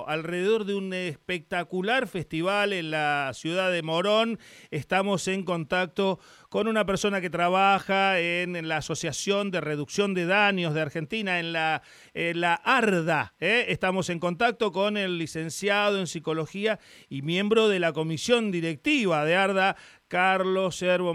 alrededor de un espectacular festival en la ciudad de Morón. Estamos en contacto con una persona que trabaja en la Asociación de Reducción de Daños de Argentina, en la ARDA. Estamos en contacto con el licenciado en Psicología y miembro de la comisión directiva de ARDA, Carlos Servo.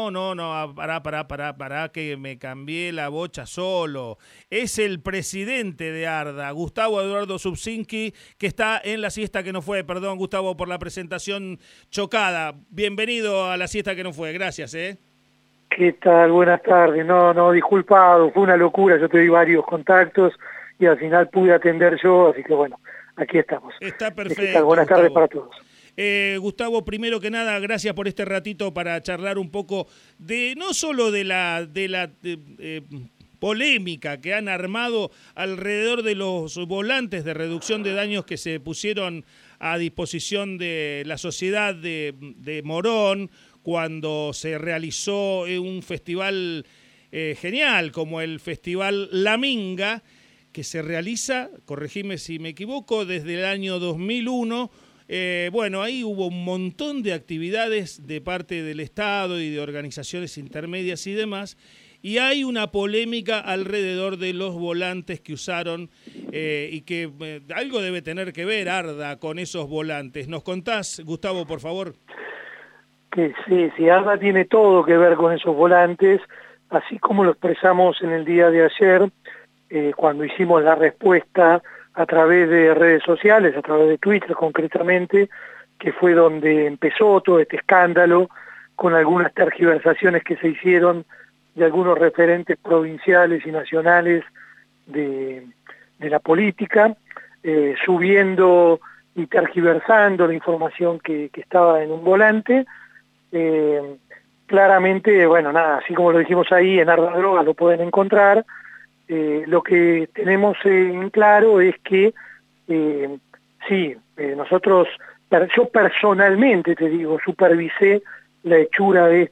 Pará, que me cambié la bocha solo. Es el presidente de ARDA, Gustavo Eduardo Subsinski, que está en la siesta que no fue. Perdón, Gustavo, por la presentación chocada. Bienvenido a la siesta que no fue. Gracias, ¿Qué tal? Buenas tardes. No, disculpado, fue una locura. Yo te di varios contactos y al final pude atender yo, así que bueno, aquí estamos. Está perfecto. Buenas tardes para todos. Gustavo, primero que nada, gracias por este ratito para charlar un poco de no solo de la polémica que han armado alrededor de los volantes de reducción de daños que se pusieron a disposición de la sociedad de Morón cuando se realizó un festival genial como el Festival La Minga, que se realiza, corregime si me equivoco, desde el año 2001. Bueno, ahí hubo un montón de actividades de parte del Estado y de organizaciones intermedias y demás, y hay una polémica alrededor de los volantes que usaron y que algo debe tener que ver ARDA con esos volantes. ¿Nos contás, Gustavo, por favor? Que sí, ARDA tiene todo que ver con esos volantes, así como lo expresamos en el día de ayer, cuando hicimos la respuesta a través de redes sociales, a través de Twitter concretamente, que fue donde empezó todo este escándalo, con algunas tergiversaciones que se hicieron de algunos referentes provinciales y nacionales de la política, subiendo y tergiversando la información que estaba en un volante. Claramente, bueno, nada, así como lo dijimos ahí, en Arda Drogas lo pueden encontrar. Lo que tenemos en claro es que nosotros, yo personalmente te digo, supervisé la hechura de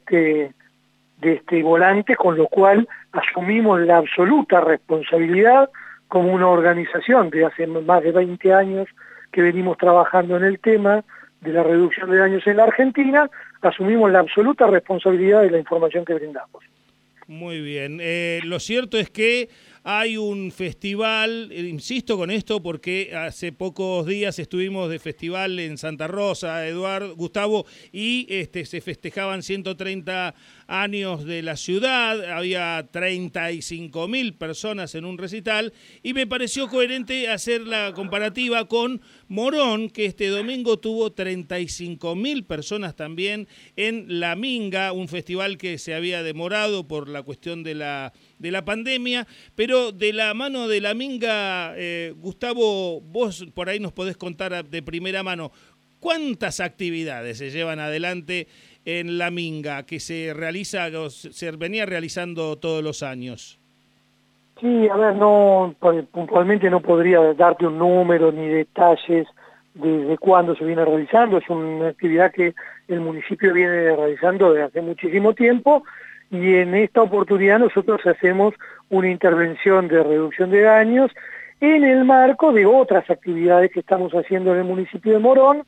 este volante, con lo cual asumimos la absoluta responsabilidad como una organización de hace más de 20 años que venimos trabajando en el tema de la reducción de daños en la Argentina, asumimos la absoluta responsabilidad de la información que brindamos. Muy bien. Lo cierto es que hay un festival, insisto con esto porque hace pocos días estuvimos de festival en Santa Rosa, Gustavo, y se festejaban 130 años de la ciudad, había 35.000 personas en un recital, y me pareció coherente hacer la comparativa con Morón, que este domingo tuvo 35.000 personas también en La Minga, un festival que se había demorado por la cuestión de la pandemia, pero de la mano de La Minga, Gustavo, vos por ahí nos podés contar de primera mano, ¿cuántas actividades se llevan adelante en La Minga que se venía realizando todos los años? Sí, a ver, puntualmente no podría darte un número ni detalles de cuándo se viene realizando. Es una actividad que el municipio viene realizando desde hace muchísimo tiempo, y en esta oportunidad nosotros hacemos una intervención de reducción de daños en el marco de otras actividades que estamos haciendo en el municipio de Morón.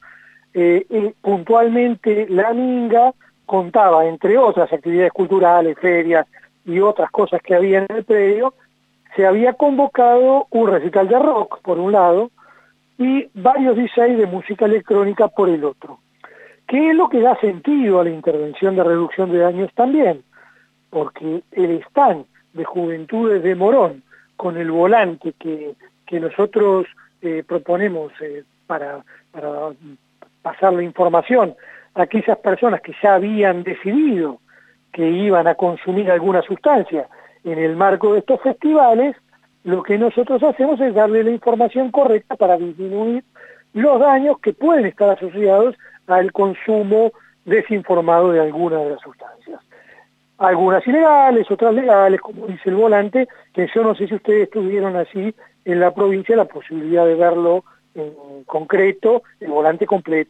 Puntualmente La Minga contaba, entre otras actividades culturales, ferias y otras cosas que había en el predio, se había convocado un recital de rock por un lado y varios DJs de música electrónica por el otro. ¿Qué es lo que da sentido a la intervención de reducción de daños también? Porque el stand de Juventudes de Morón, con el volante que nosotros proponemos para pasar la información a aquellas personas que ya habían decidido que iban a consumir alguna sustancia en el marco de estos festivales, lo que nosotros hacemos es darle la información correcta para disminuir los daños que pueden estar asociados al consumo desinformado de alguna de las sustancias. Algunas ilegales, otras legales, como dice el volante, que yo no sé si ustedes tuvieron así en la provincia la posibilidad de verlo en concreto, el volante completo.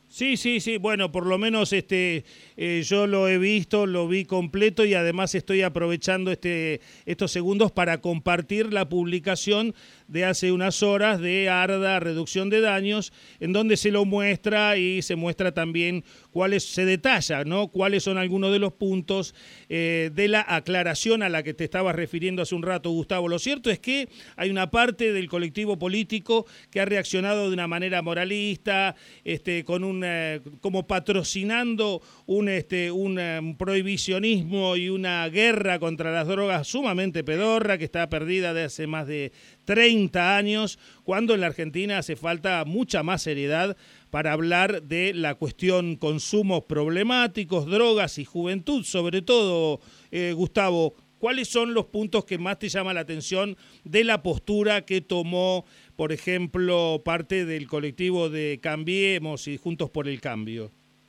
Sí, sí, sí, bueno, por lo menos yo lo he visto, lo vi completo y además estoy aprovechando estos segundos para compartir la publicación de hace unas horas de ARDA, Reducción de Daños, en donde se lo muestra y se muestra también se detalla, ¿no? Cuáles son algunos de los puntos de la aclaración a la que te estabas refiriendo hace un rato, Gustavo. Lo cierto es que hay una parte del colectivo político que ha reaccionado de una manera moralista, con como patrocinando un prohibicionismo y una guerra contra las drogas sumamente pedorra que está perdida de hace más de 30 años, cuando en la Argentina hace falta mucha más seriedad para hablar de la cuestión consumos problemáticos, drogas y juventud, sobre todo, Gustavo. ¿Cuáles son los puntos que más te llama la atención de la postura que tomó, por ejemplo, parte del colectivo de Cambiemos y Juntos por el Cambio?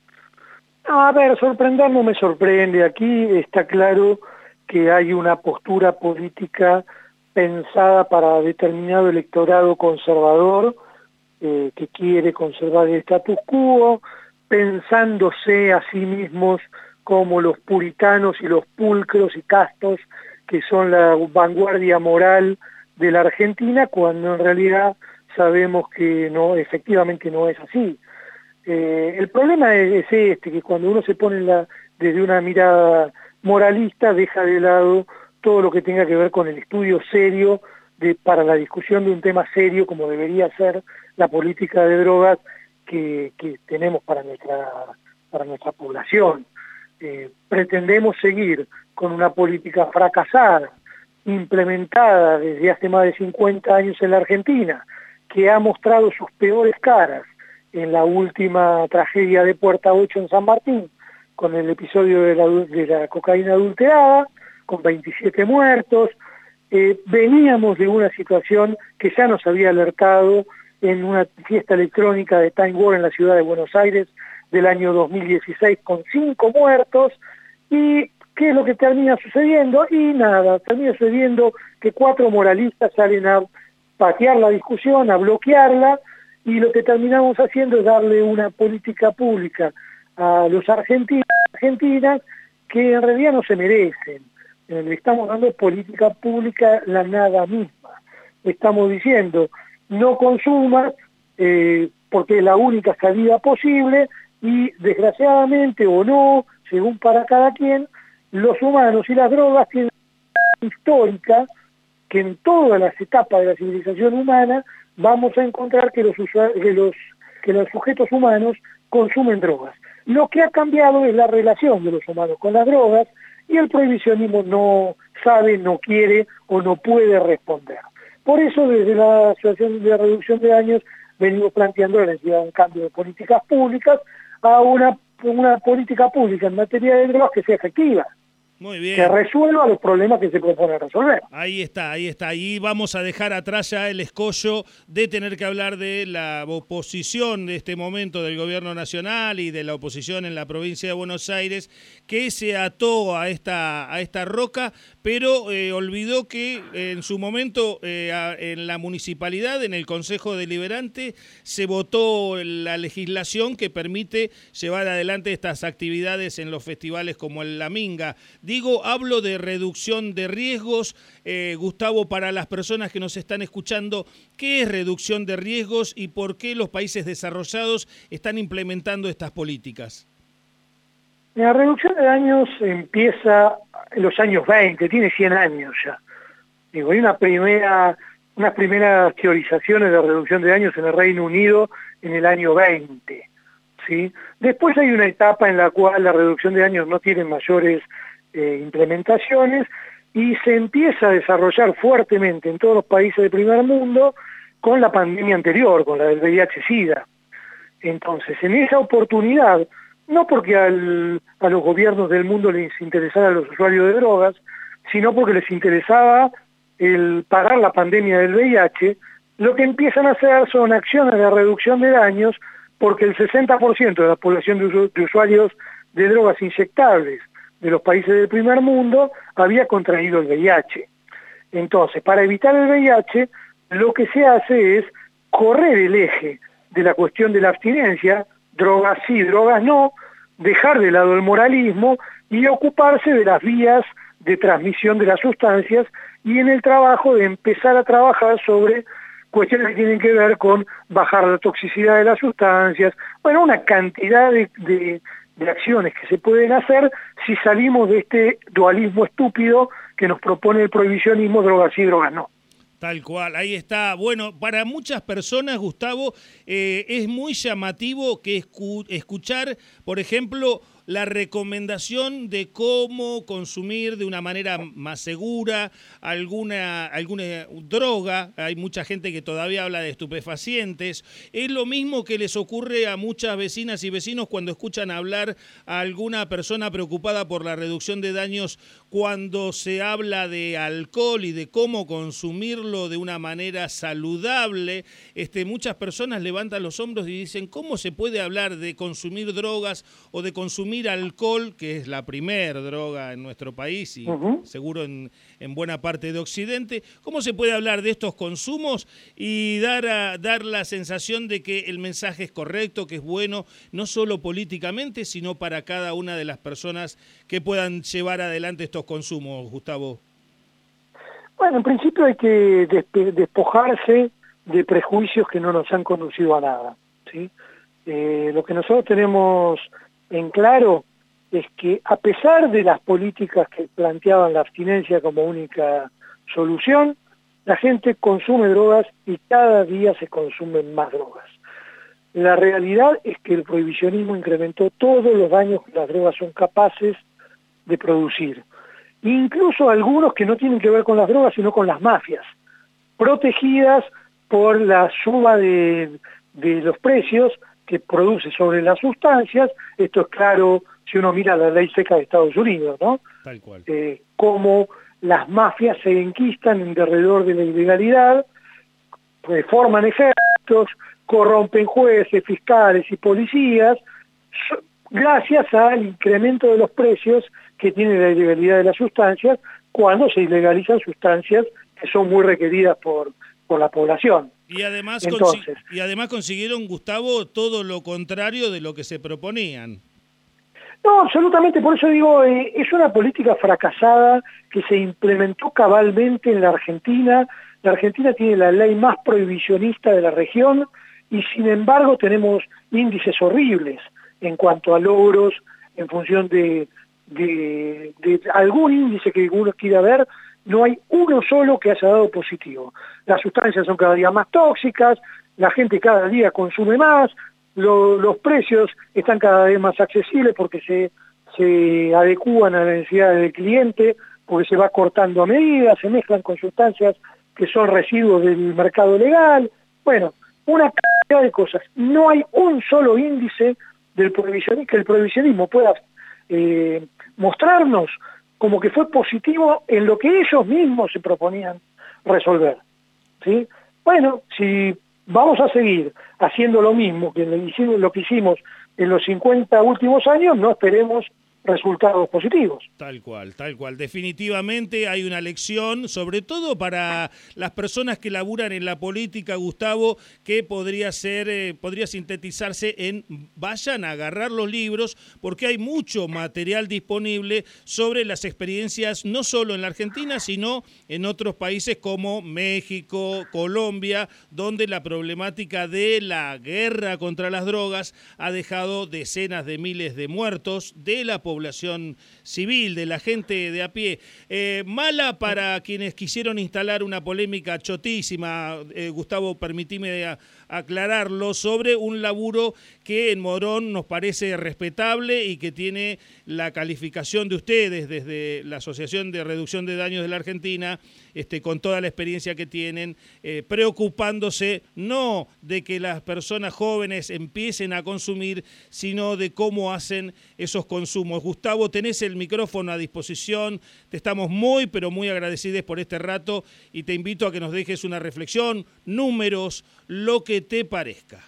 A ver, sorprender no me sorprende. Aquí está claro que hay una postura política pensada para determinado electorado conservador, que quiere conservar el status quo, pensándose a sí mismos como los puritanos y los pulcros y castos que son la vanguardia moral de la Argentina, cuando en realidad sabemos que no, efectivamente no es así. El problema es que cuando uno se pone desde una mirada moralista, deja de lado todo lo que tenga que ver con el estudio serio para la discusión de un tema serio como debería ser la política de drogas que tenemos para nuestra población. Pretendemos seguir con una política fracasada, implementada desde hace más de 50 años en la Argentina, que ha mostrado sus peores caras en la última tragedia de Puerta 8 en San Martín, con el episodio de la cocaína adulterada, con 27 muertos. Veníamos de una situación que ya nos había alertado en una fiesta electrónica de Time War en la ciudad de Buenos Aires del año 2016 con 5 muertos. ¿Y qué es lo que termina sucediendo? Y nada, termina sucediendo que 4 moralistas salen a patear la discusión, a bloquearla, y lo que terminamos haciendo es darle una política pública a los argentinos y argentinas que en realidad no se merecen. Le estamos dando política pública la nada misma. Le estamos diciendo, no consumas porque es la única salida posible, y desgraciadamente o no, según para cada quien, los humanos y las drogas tienen una histórica que en todas las etapas de la civilización humana vamos a encontrar que los sujetos humanos consumen drogas. Lo que ha cambiado es la relación de los humanos con las drogas, y el prohibicionismo no sabe, no quiere o no puede responder. Por eso desde la Asociación de Reducción de Daños venimos planteando la necesidad de un cambio de políticas públicas a una política pública en materia de drogas que sea efectiva. Muy bien. Que resuelva los problemas que se propone resolver. Ahí está, ahí está. Y vamos a dejar atrás ya el escollo de tener que hablar de la oposición de este momento del gobierno nacional y de la oposición en la provincia de Buenos Aires, que se ató a esta roca, pero olvidó que en su momento en la municipalidad, en el Consejo Deliberante, se votó la legislación que permite llevar adelante estas actividades en los festivales como el La Minga. Hablo de reducción de riesgos. Gustavo, para las personas que nos están escuchando, ¿qué es reducción de riesgos y por qué los países desarrollados están implementando estas políticas? La reducción de daños empieza en los años 20, tiene 100 años ya. Hay unas primeras teorizaciones de reducción de daños en el Reino Unido en el año 20. ¿Sí? Después hay una etapa en la cual la reducción de daños no tiene mayores implementaciones, y se empieza a desarrollar fuertemente en todos los países del primer mundo con la pandemia anterior, con la del VIH-Sida. Entonces, en esa oportunidad, no porque a los gobiernos del mundo les interesara a los usuarios de drogas, sino porque les interesaba el parar la pandemia del VIH, lo que empiezan a hacer son acciones de reducción de daños, porque el 60% de la población de usuarios de drogas inyectables de los países del primer mundo había contraído el VIH. Entonces, para evitar el VIH, lo que se hace es correr el eje de la cuestión de la abstinencia drogas sí, drogas no, dejar de lado el moralismo y ocuparse de las vías de transmisión de las sustancias y en el trabajo de empezar a trabajar sobre cuestiones que tienen que ver con bajar la toxicidad de las sustancias, bueno, una cantidad de acciones que se pueden hacer si salimos de este dualismo estúpido que nos propone el prohibicionismo, drogas sí, drogas no. Tal cual, ahí está. Bueno, para muchas personas, Gustavo, es muy llamativo que escuchar, por ejemplo, la recomendación de cómo consumir de una manera más segura alguna droga. Hay mucha gente que todavía habla de estupefacientes. Es lo mismo que les ocurre a muchas vecinas y vecinos cuando escuchan hablar a alguna persona preocupada por la reducción de daños cuando se habla de alcohol y de cómo consumirlo de una manera saludable. Muchas personas levantan los hombros y dicen, ¿cómo se puede hablar de consumir drogas o de consumir alcohol, que es la primer droga en nuestro país y seguro en buena parte de Occidente? ¿Cómo se puede hablar de estos consumos y dar la sensación de que el mensaje es correcto, que es bueno, no solo políticamente, sino para cada una de las personas que puedan llevar adelante estos consumos, Gustavo? Bueno, en principio hay que despojarse de prejuicios que no nos han conducido a nada, ¿sí? Lo que nosotros tenemos en claro es que a pesar de las políticas que planteaban la abstinencia como única solución, la gente consume drogas y cada día se consumen más drogas. La realidad es que el prohibicionismo incrementó todos los daños que las drogas son capaces de producir, incluso algunos que no tienen que ver con las drogas sino con las mafias, protegidas por la suba de los precios que produce sobre las sustancias. Esto es claro si uno mira la ley seca de Estados Unidos, ¿no? Tal cual. Cómo las mafias se enquistan en derredor de la ilegalidad, forman ejércitos, corrompen jueces, fiscales y policías, gracias al incremento de los precios que tiene la ilegalidad de las sustancias cuando se ilegalizan sustancias que son muy requeridas por la población. Y además, Entonces, consiguieron, Gustavo, todo lo contrario de lo que se proponían. No, absolutamente, por eso digo, es una política fracasada que se implementó cabalmente en la Argentina. La Argentina tiene la ley más prohibicionista de la región y sin embargo tenemos índices horribles en cuanto a logros en función de algún índice que uno quiera ver. No hay uno solo que haya dado positivo. Las sustancias son cada día más tóxicas, la gente cada día consume más, los precios están cada vez más accesibles porque se adecúan a las necesidades del cliente, porque se va cortando a medida, se mezclan con sustancias que son residuos del mercado legal. Bueno, una cantidad de cosas. No hay un solo índice del prohibicionismo, que el prohibicionismo pueda mostrarnos como que fue positivo en lo que ellos mismos se proponían resolver, ¿sí? Bueno, si vamos a seguir haciendo lo mismo que lo que hicimos en los 50 últimos años, no esperemos resultados positivos. Tal cual. Definitivamente hay una lección, sobre todo para las personas que laburan en la política, Gustavo, que podría sintetizarse en vayan a agarrar los libros, porque hay mucho material disponible sobre las experiencias, no solo en la Argentina, sino en otros países como México, Colombia, donde la problemática de la guerra contra las drogas ha dejado decenas de miles de muertos de la población civil, de la gente de a pie. Mala para quienes quisieron instalar una polémica chotísima, Gustavo, permitime aclararlo, sobre un laburo que en Morón nos parece respetable y que tiene la calificación de ustedes desde la Asociación de Reducción de Daños de la Argentina, con toda la experiencia que tienen, preocupándose no de que las personas jóvenes empiecen a consumir, sino de cómo hacen esos consumos. Gustavo, tenés el micrófono a disposición, te estamos muy, pero muy agradecidos por este rato y te invito a que nos dejes una reflexión, números, lo que te parezca.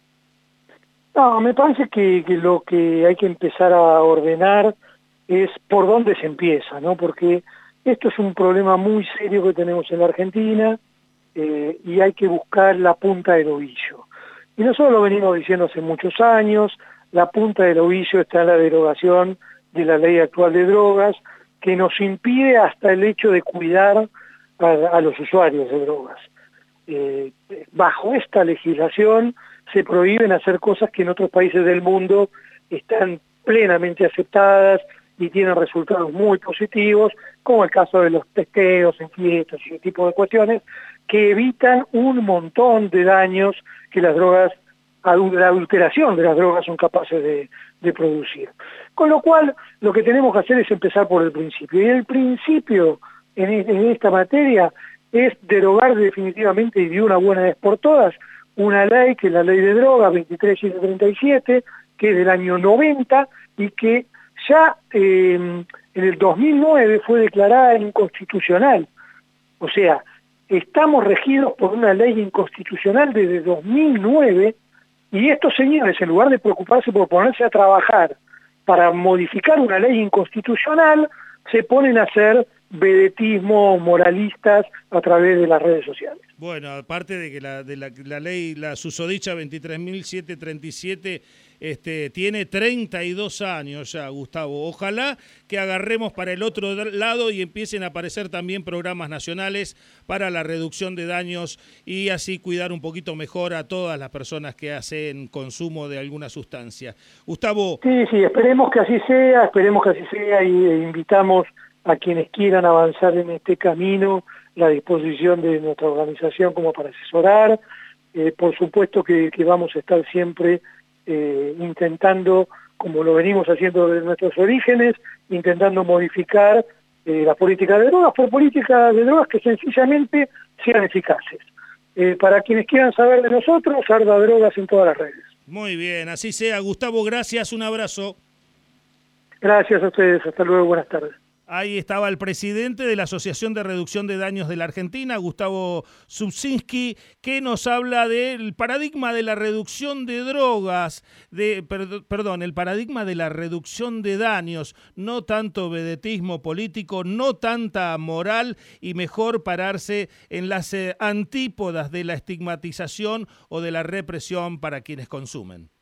No, me parece que lo que hay que empezar a ordenar es por dónde se empieza, ¿no? Porque esto es un problema muy serio que tenemos en la Argentina y hay que buscar la punta del ovillo. Y nosotros lo venimos diciendo hace muchos años, la punta del ovillo está en la derogación de la ley actual de drogas, que nos impide hasta el hecho de cuidar a los usuarios de drogas. Bajo esta legislación se prohíben hacer cosas que en otros países del mundo están plenamente aceptadas y tienen resultados muy positivos, como el caso de los testeos en fiestas y ese tipo de cuestiones, que evitan un montón de daños que las drogas, la adulteración de las drogas son capaces de producir. Con lo cual, lo que tenemos que hacer es empezar por el principio. Y el principio en esta materia es derogar definitivamente y de una buena vez por todas una ley que es la ley de drogas 23737, que es del año 90 y que ya en el 2009 fue declarada inconstitucional. O sea, estamos regidos por una ley inconstitucional desde 2009 y estos señores, en lugar de preocuparse por ponerse a trabajar para modificar una ley inconstitucional, se ponen a hacer vedetismo moralistas a través de las redes sociales. Bueno, aparte de que la ley, la susodicha 23.737, tiene 32 años ya, Gustavo. Ojalá que agarremos para el otro lado y empiecen a aparecer también programas nacionales para la reducción de daños y así cuidar un poquito mejor a todas las personas que hacen consumo de alguna sustancia. Gustavo. Sí, esperemos que así sea, y invitamos a quienes quieran avanzar en este camino, la disposición de nuestra organización como para asesorar. Por supuesto que vamos a estar siempre intentando, como lo venimos haciendo desde nuestros orígenes, intentando modificar la política de drogas por políticas de drogas que sencillamente sean eficaces. Para quienes quieran saber de nosotros, Arda Drogas en todas las redes. Muy bien, así sea. Gustavo, gracias, un abrazo. Gracias a ustedes, hasta luego, buenas tardes. Ahí estaba el presidente de la Asociación de Reducción de Daños de la Argentina, Gustavo Subczynski, que nos habla del paradigma de la reducción de drogas, el paradigma de la reducción de daños, no tanto vedetismo político, no tanta moral y mejor pararse en las antípodas de la estigmatización o de la represión para quienes consumen.